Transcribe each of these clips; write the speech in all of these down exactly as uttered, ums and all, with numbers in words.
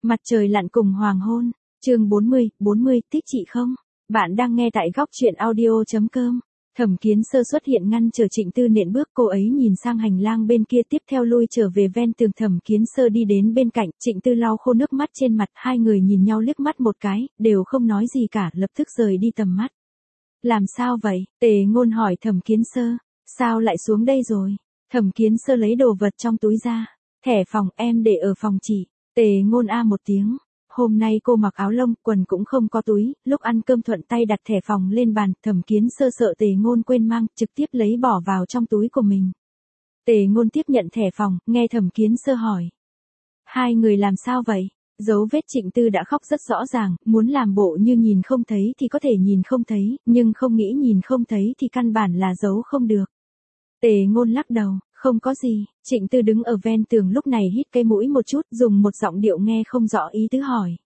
Mặt trời lặn cùng hoàng hôn, chương bốn mươi, bốn mươi, thích chị không? Bạn đang nghe tại góc truyện audio chấm com. Thẩm Kiến Sơ xuất hiện ngăn chờ Trịnh Tư nện bước, cô ấy nhìn sang hành lang bên kia tiếp theo lui trở về ven tường. Thẩm Kiến Sơ đi đến bên cạnh, Trịnh Tư lau khô nước mắt trên mặt, hai người nhìn nhau liếc mắt một cái, đều không nói gì cả, lập tức rời đi tầm mắt. Làm sao vậy? Tề Ngôn hỏi Thẩm Kiến Sơ, sao lại xuống đây rồi? Thẩm Kiến Sơ lấy đồ vật trong túi ra, thẻ phòng em để ở phòng chị. Tề Ngôn a một tiếng. Hôm nay cô mặc áo lông, quần cũng không có túi, lúc ăn cơm thuận tay đặt thẻ phòng lên bàn. Thẩm Kiến Sơ sợ Tề Ngôn quên mang, trực tiếp lấy bỏ vào trong túi của mình. Tề Ngôn tiếp nhận thẻ phòng, nghe Thẩm Kiến Sơ hỏi. Hai người làm sao vậy? Dấu vết Trịnh Tư đã khóc rất rõ ràng, muốn làm bộ như nhìn không thấy thì có thể nhìn không thấy, nhưng không nghĩ nhìn không thấy thì căn bản là giấu không được. Tề Ngôn lắc đầu, không có gì. Trịnh Tư đứng ở ven tường lúc này hít cái mũi một chút, dùng một giọng điệu nghe không rõ ý tứ hỏi.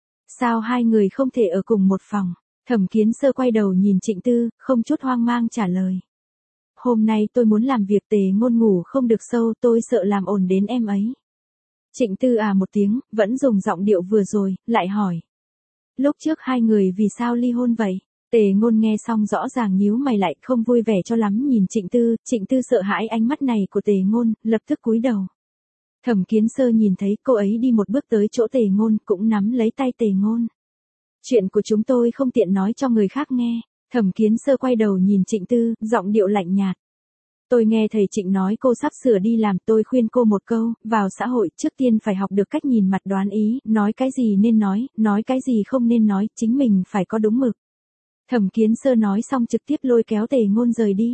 Sao hai người không thể ở cùng một phòng? Thẩm Kiến Sơ quay đầu nhìn Trịnh Tư, không chút hoang mang trả lời. Hôm nay tôi muốn làm việc. Tề Ngôn ngủ không được sâu, tôi sợ làm ồn đến em ấy. Trịnh Tư à một tiếng, vẫn dùng giọng điệu vừa rồi, lại hỏi. Lúc trước hai người vì sao ly hôn vậy? Tề Ngôn nghe xong rõ ràng nhíu mày lại, không vui vẻ cho lắm nhìn Trịnh Tư. Trịnh Tư sợ hãi ánh mắt này của Tề Ngôn, lập tức cúi đầu. Thẩm Kiến Sơ nhìn thấy cô ấy đi một bước tới chỗ Tề Ngôn, cũng nắm lấy tay Tề Ngôn. Chuyện của chúng tôi không tiện nói cho người khác nghe. Thẩm Kiến Sơ quay đầu nhìn Trịnh Tư, giọng điệu lạnh nhạt. Tôi nghe thầy Trịnh nói cô sắp sửa đi làm, tôi khuyên cô một câu, vào xã hội trước tiên phải học được cách nhìn mặt đoán ý, nói cái gì nên nói, nói cái gì không nên nói, chính mình phải có đúng mực. Thẩm Kiến Sơ nói xong trực tiếp lôi kéo Tề Ngôn rời đi.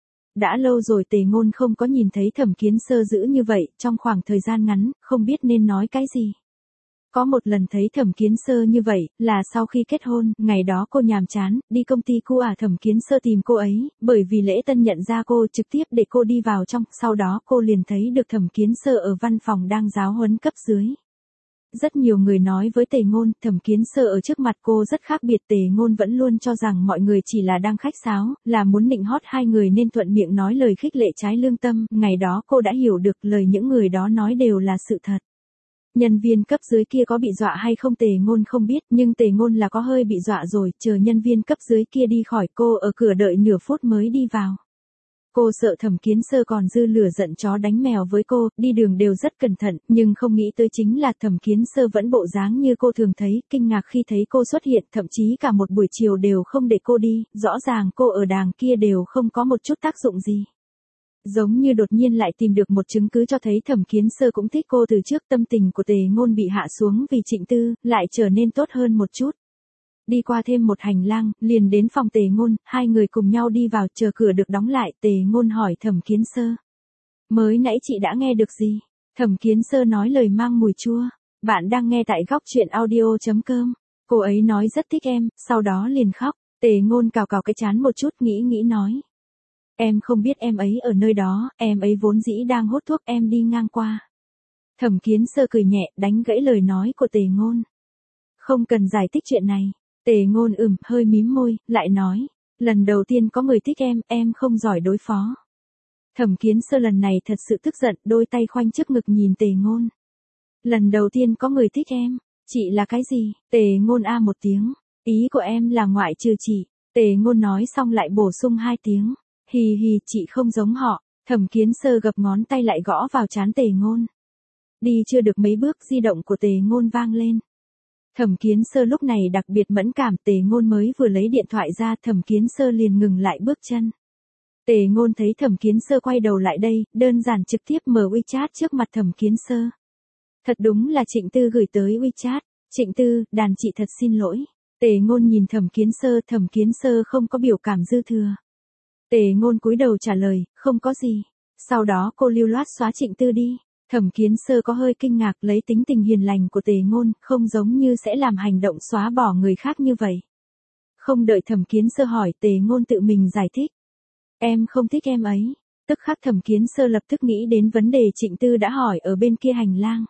Đã lâu rồi Tề Ngôn không có nhìn thấy Thẩm Kiến Sơ giữ như vậy, trong khoảng thời gian ngắn, không biết nên nói cái gì. Có một lần thấy Thẩm Kiến Sơ như vậy, là sau khi kết hôn, ngày đó cô nhàm chán, đi công ty cũ à. Thẩm Kiến Sơ tìm cô ấy, bởi vì lễ tân nhận ra cô, trực tiếp để cô đi vào trong, sau đó cô liền thấy được Thẩm Kiến Sơ ở văn phòng đang giáo huấn cấp dưới. Rất nhiều người nói với Tề Ngôn, Thẩm Kiến Sơ ở trước mặt cô rất khác biệt. Tề Ngôn vẫn luôn cho rằng mọi người chỉ là đang khách sáo, là muốn nịnh hót hai người nên thuận miệng nói lời khích lệ trái lương tâm. Ngày đó cô đã hiểu được lời những người đó nói đều là sự thật. Nhân viên cấp dưới kia có bị dọa hay không Tề Ngôn không biết, nhưng Tề Ngôn là có hơi bị dọa rồi. Chờ nhân viên cấp dưới kia đi khỏi, cô ở cửa đợi nửa phút mới đi vào. Cô sợ Thẩm Kiến Sơ còn dư lửa giận chó đánh mèo với cô, đi đường đều rất cẩn thận, nhưng không nghĩ tới chính là Thẩm Kiến Sơ vẫn bộ dáng như cô thường thấy, kinh ngạc khi thấy cô xuất hiện, thậm chí cả một buổi chiều đều không để cô đi, rõ ràng cô ở đàng kia đều không có một chút tác dụng gì. Giống như đột nhiên lại tìm được một chứng cứ cho thấy Thẩm Kiến Sơ cũng thích cô từ trước. Tâm tình của Tề Ngôn bị hạ xuống vì Trịnh Tư, lại trở nên tốt hơn một chút. Đi qua thêm một hành lang, liền đến phòng Tề Ngôn, hai người cùng nhau đi vào, chờ cửa được đóng lại, Tề Ngôn hỏi Thẩm Kiến Sơ. Mới nãy chị đã nghe được gì? Thẩm Kiến Sơ nói lời mang mùi chua. Bạn đang nghe tại góc truyện audio chấm com. Cô ấy nói rất thích em, sau đó liền khóc. Tề Ngôn cào cào cái trán một chút, nghĩ nghĩ nói. Em không biết em ấy ở nơi đó, em ấy vốn dĩ đang hút thuốc, em đi ngang qua. Thẩm Kiến Sơ cười nhẹ, đánh gãy lời nói của Tề Ngôn. Không cần giải thích chuyện này. Tề Ngôn ừm, hơi mím môi, lại nói. Lần đầu tiên có người thích em, em không giỏi đối phó. Thẩm Kiến Sơ lần này thật sự tức giận, đôi tay khoanh trước ngực nhìn Tề Ngôn. Lần đầu tiên có người thích em, chị là cái gì? Tề Ngôn a một tiếng. Ý của em là ngoại trừ chị. Tề Ngôn nói xong lại bổ sung hai tiếng. Hì hì, chị không giống họ. Thẩm Kiến Sơ gập ngón tay lại gõ vào trán Tề Ngôn. Đi chưa được mấy bước, di động của Tề Ngôn vang lên. Thẩm Kiến Sơ lúc này đặc biệt mẫn cảm, Tề Ngôn mới vừa lấy điện thoại ra, Thẩm Kiến Sơ liền ngừng lại bước chân. Tề Ngôn thấy Thẩm Kiến Sơ quay đầu lại đây, đơn giản trực tiếp mở WeChat trước mặt Thẩm Kiến Sơ. Thật đúng là Trịnh Tư gửi tới WeChat. Trịnh Tư, đàn chị thật xin lỗi. Tề Ngôn nhìn Thẩm Kiến Sơ, Thẩm Kiến Sơ không có biểu cảm dư thừa. Tề Ngôn cúi đầu trả lời, không có gì. Sau đó cô lưu loát xóa Trịnh Tư đi. Thẩm Kiến Sơ có hơi kinh ngạc, lấy tính tình hiền lành của Tề Ngôn, không giống như sẽ làm hành động xóa bỏ người khác như vậy. Không đợi Thẩm Kiến Sơ hỏi, Tề Ngôn tự mình giải thích. Em không thích em ấy. Tức khắc Thẩm Kiến Sơ lập tức nghĩ đến vấn đề Trịnh Tư đã hỏi ở bên kia hành lang.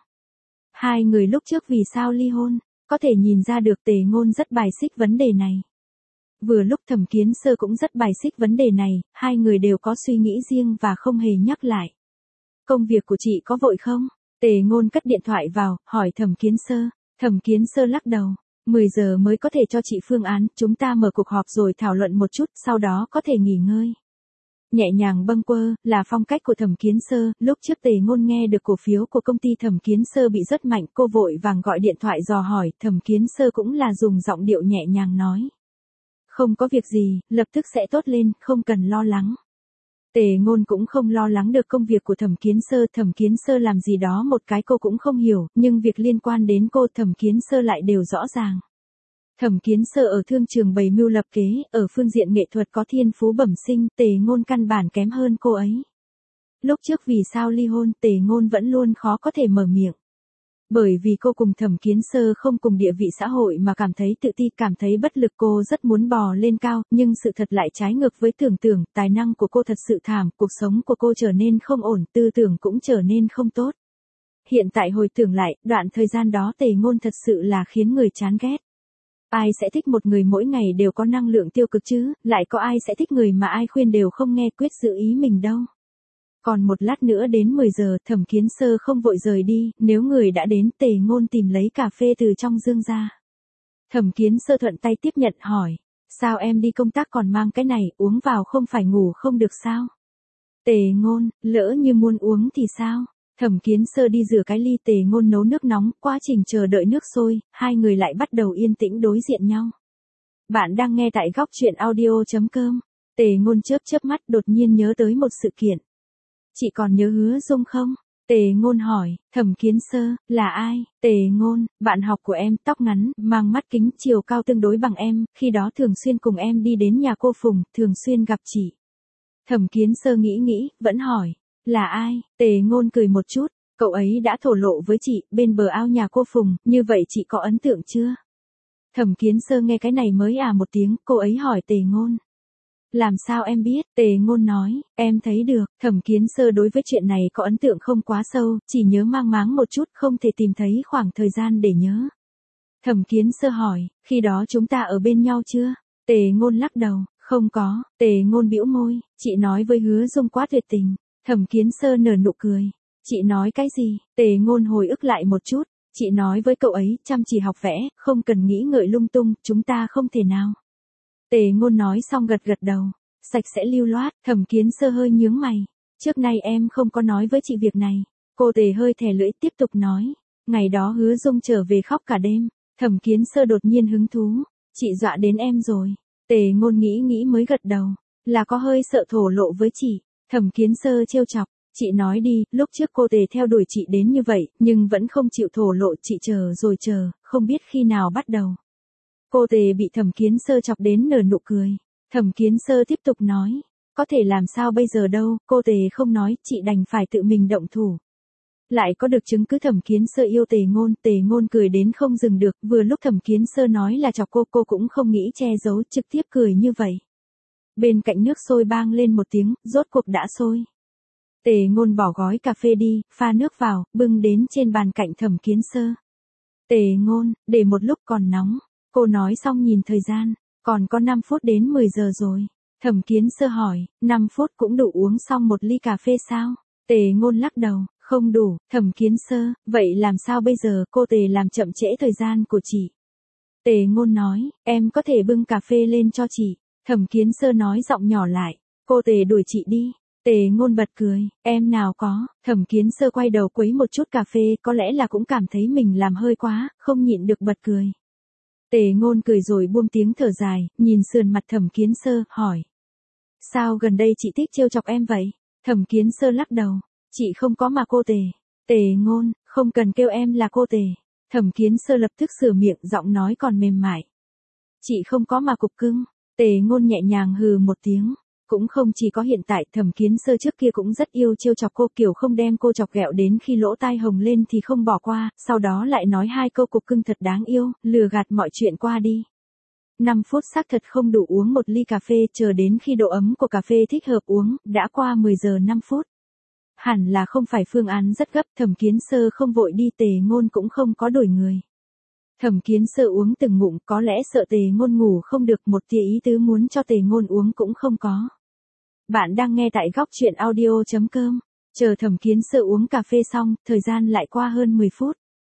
Hai người lúc trước vì sao ly hôn, có thể nhìn ra được Tề Ngôn rất bài xích vấn đề này. Vừa lúc Thẩm Kiến Sơ cũng rất bài xích vấn đề này, hai người đều có suy nghĩ riêng và không hề nhắc lại. Công việc của chị có vội không? Tề Ngôn cất điện thoại vào, hỏi Thẩm Kiến Sơ. Thẩm Kiến Sơ lắc đầu. mười giờ mới có thể cho chị phương án, chúng ta mở cuộc họp rồi thảo luận một chút, sau đó có thể nghỉ ngơi. Nhẹ nhàng bâng quơ, là phong cách của Thẩm Kiến Sơ, lúc trước Tề Ngôn nghe được cổ phiếu của công ty Thẩm Kiến Sơ bị rất mạnh, cô vội vàng gọi điện thoại dò hỏi, Thẩm Kiến Sơ cũng là dùng giọng điệu nhẹ nhàng nói. Không có việc gì, lập tức sẽ tốt lên, không cần lo lắng. Tề Ngôn cũng không lo lắng được công việc của Thẩm Kiến Sơ, Thẩm Kiến Sơ làm gì đó một cái cô cũng không hiểu, nhưng việc liên quan đến cô Thẩm Kiến Sơ lại đều rõ ràng. Thẩm Kiến Sơ ở thương trường bày mưu lập kế, ở phương diện nghệ thuật có thiên phú bẩm sinh, Tề Ngôn căn bản kém hơn cô ấy. Lúc trước vì sao ly hôn, Tề Ngôn vẫn luôn khó có thể mở miệng. Bởi vì cô cùng Thẩm Kiến Sơ không cùng địa vị xã hội mà cảm thấy tự ti, cảm thấy bất lực, cô rất muốn bò lên cao, nhưng sự thật lại trái ngược với tưởng tượng, tài năng của cô thật sự thảm, cuộc sống của cô trở nên không ổn, tư tưởng cũng trở nên không tốt. Hiện tại hồi tưởng lại, đoạn thời gian đó Tề Ngôn thật sự là khiến người chán ghét. Ai sẽ thích một người mỗi ngày đều có năng lượng tiêu cực chứ, lại có ai sẽ thích người mà ai khuyên đều không nghe, quyết giữ ý mình đâu. Còn một lát nữa đến mười giờ, Thẩm Kiến Sơ không vội rời đi, nếu người đã đến, Tề Ngôn tìm lấy cà phê từ trong dương ra. Thẩm Kiến Sơ thuận tay tiếp nhận hỏi, sao em đi công tác còn mang cái này, uống vào không phải ngủ không được sao? Tề Ngôn, lỡ như muốn uống thì sao? Thẩm Kiến Sơ đi rửa cái ly, Tề Ngôn nấu nước nóng, quá trình chờ đợi nước sôi, hai người lại bắt đầu yên tĩnh đối diện nhau. Bạn đang nghe tại góc truyện audio chấm com. Tề Ngôn chớp chớp mắt, đột nhiên nhớ tới một sự kiện. Chị còn nhớ Hứa Dung không? Tề Ngôn hỏi. Thẩm Kiến Sơ, là ai? Tề Ngôn, bạn học của em, tóc ngắn, mang mắt kính, chiều cao tương đối bằng em, khi đó thường xuyên cùng em đi đến nhà cô Phùng, thường xuyên gặp chị. Thẩm Kiến Sơ nghĩ nghĩ, vẫn hỏi. Là ai? Tề Ngôn cười một chút, cậu ấy đã thổ lộ với chị, bên bờ ao nhà cô Phùng, như vậy chị có ấn tượng chưa? Thẩm Kiến Sơ nghe cái này mới à một tiếng, cô ấy hỏi Tề Ngôn. Làm sao em biết? Tề Ngôn nói, em thấy được. Thẩm Kiến Sơ đối với chuyện này có ấn tượng không quá sâu, chỉ nhớ mang máng một chút, không thể tìm thấy khoảng thời gian để nhớ. Thẩm Kiến Sơ hỏi, khi đó chúng ta ở bên nhau chưa? Tề Ngôn lắc đầu, không có. Tề Ngôn bĩu môi, chị nói với Hứa Dung quá tuyệt tình. Thẩm Kiến Sơ nở nụ cười. Chị nói cái gì? Tề Ngôn hồi ức lại một chút. Chị nói với cậu ấy, chăm chỉ học vẽ, không cần nghĩ ngợi lung tung, chúng ta không thể nào. Tề Ngôn nói xong gật gật đầu. Sạch sẽ lưu loát, Thẩm Kiến Sơ hơi nhướng mày. Trước nay em không có nói với chị việc này. Cô Tề hơi thè lưỡi tiếp tục nói. Ngày đó Hứa Dung trở về khóc cả đêm. Thẩm Kiến Sơ đột nhiên hứng thú. Chị dọa đến em rồi. Tề Ngôn nghĩ nghĩ mới gật đầu. Là có hơi sợ thổ lộ với chị. Thẩm Kiến Sơ trêu chọc, chị nói đi, lúc trước cô Tề theo đuổi chị đến như vậy, nhưng vẫn không chịu thổ lộ, chị chờ rồi chờ, không biết khi nào bắt đầu. Cô Tề bị Thẩm Kiến Sơ chọc đến nở nụ cười. Thẩm Kiến Sơ tiếp tục nói, có thể làm sao bây giờ đâu, cô Tề không nói, chị đành phải tự mình động thủ. Lại có được chứng cứ Thẩm Kiến Sơ yêu Tề Ngôn, Tề Ngôn cười đến không dừng được, vừa lúc Thẩm Kiến Sơ nói là chọc cô, cô cũng không nghĩ che giấu, trực tiếp cười như vậy. Bên cạnh nước sôi bang lên một tiếng, rốt cuộc đã sôi. Tề Ngôn bỏ gói cà phê đi, pha nước vào, bưng đến trên bàn cạnh Thẩm Kiến Sơ. Tề Ngôn, để một lúc còn nóng. Cô nói xong nhìn thời gian, còn có năm phút đến mười giờ rồi. Thẩm Kiến Sơ hỏi, năm phút cũng đủ uống xong một ly cà phê sao? Tề Ngôn lắc đầu, không đủ. Thẩm Kiến Sơ, vậy làm sao bây giờ? Cô Tề làm chậm trễ thời gian của chị. Tề Ngôn nói, em có thể bưng cà phê lên cho chị. Thẩm Kiến Sơ nói giọng nhỏ lại, cô Tề đuổi chị đi. Tề Ngôn bật cười, em nào có. Thẩm Kiến Sơ quay đầu quấy một chút cà phê, có lẽ là cũng cảm thấy mình làm hơi quá, không nhịn được bật cười. Tề Ngôn cười rồi buông tiếng thở dài, nhìn sườn mặt Thẩm Kiến Sơ, hỏi. Sao gần đây chị thích trêu chọc em vậy? Thẩm Kiến Sơ lắc đầu, chị không có mà cô Tề. Tề Ngôn, không cần kêu em là cô Tề. Thẩm Kiến Sơ lập tức sửa miệng, giọng nói còn mềm mại. Chị không có mà cục cưng. Tề Ngôn nhẹ nhàng hừ một tiếng. Cũng không chỉ có hiện tại, Thẩm Kiến Sơ trước kia cũng rất yêu trêu chọc cô, kiểu không đem cô chọc ghẹo đến khi lỗ tai hồng lên thì không bỏ qua, sau đó lại nói hai câu cục cưng thật đáng yêu, lừa gạt mọi chuyện qua đi. năm phút xác thật không đủ uống một ly cà phê, chờ đến khi độ ấm của cà phê thích hợp uống, đã qua mười giờ năm phút. Hẳn là không phải phương án rất gấp, Thẩm Kiến Sơ không vội đi, Tề Ngôn cũng không có đuổi người. Thẩm Kiến Sơ uống từng ngụm, có lẽ sợ Tề Ngôn ngủ không được, một tia ý tứ muốn cho Tề Ngôn uống cũng không có. Bạn đang nghe tại góc truyện audio chấm com. Chờ Thẩm Kiến Sơ uống cà phê xong, thời gian lại qua hơn mười phút.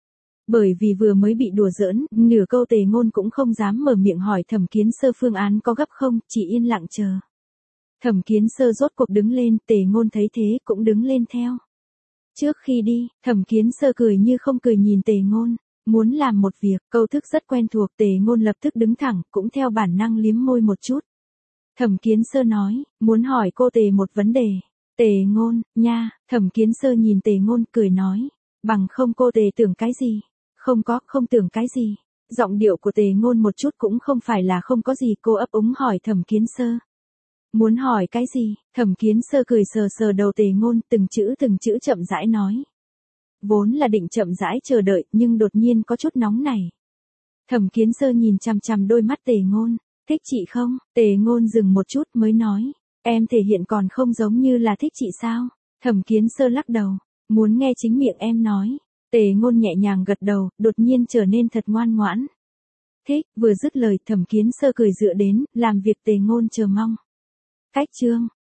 Bởi vì vừa mới bị đùa giỡn, nửa câu Tề Ngôn cũng không dám mở miệng hỏi Thẩm Kiến Sơ phương án có gấp không, chỉ yên lặng chờ. Thẩm Kiến Sơ rốt cuộc đứng lên, Tề Ngôn thấy thế cũng đứng lên theo. Trước khi đi, Thẩm Kiến Sơ cười như không cười nhìn Tề Ngôn, muốn làm một việc, câu thức rất quen thuộc, Tề Ngôn lập tức đứng thẳng, cũng theo bản năng liếm môi một chút. Thẩm Kiến Sơ nói, muốn hỏi cô Tề một vấn đề. Tề Ngôn, nha, Thẩm Kiến Sơ nhìn Tề Ngôn cười nói, bằng không cô Tề tưởng cái gì? Không có, không tưởng cái gì. Giọng điệu của Tề Ngôn một chút cũng không phải là không có gì, cô ấp úng hỏi Thẩm Kiến Sơ. Muốn hỏi cái gì? Thẩm Kiến Sơ cười sờ sờ đầu Tề Ngôn, từng chữ từng chữ chậm rãi nói. Vốn là định chậm rãi chờ đợi, nhưng đột nhiên có chút nóng nảy. Thẩm Kiến Sơ nhìn chằm chằm đôi mắt Tề Ngôn, thích chị không? Tề Ngôn dừng một chút mới nói, em thể hiện còn không giống như là thích chị sao? Thẩm Kiến Sơ lắc đầu, muốn nghe chính miệng em nói. Tề Ngôn nhẹ nhàng gật đầu, đột nhiên trở nên thật ngoan ngoãn. Thích, vừa dứt lời Thẩm Kiến Sơ cười dựa đến, làm việc Tề Ngôn chờ mong. Cách chương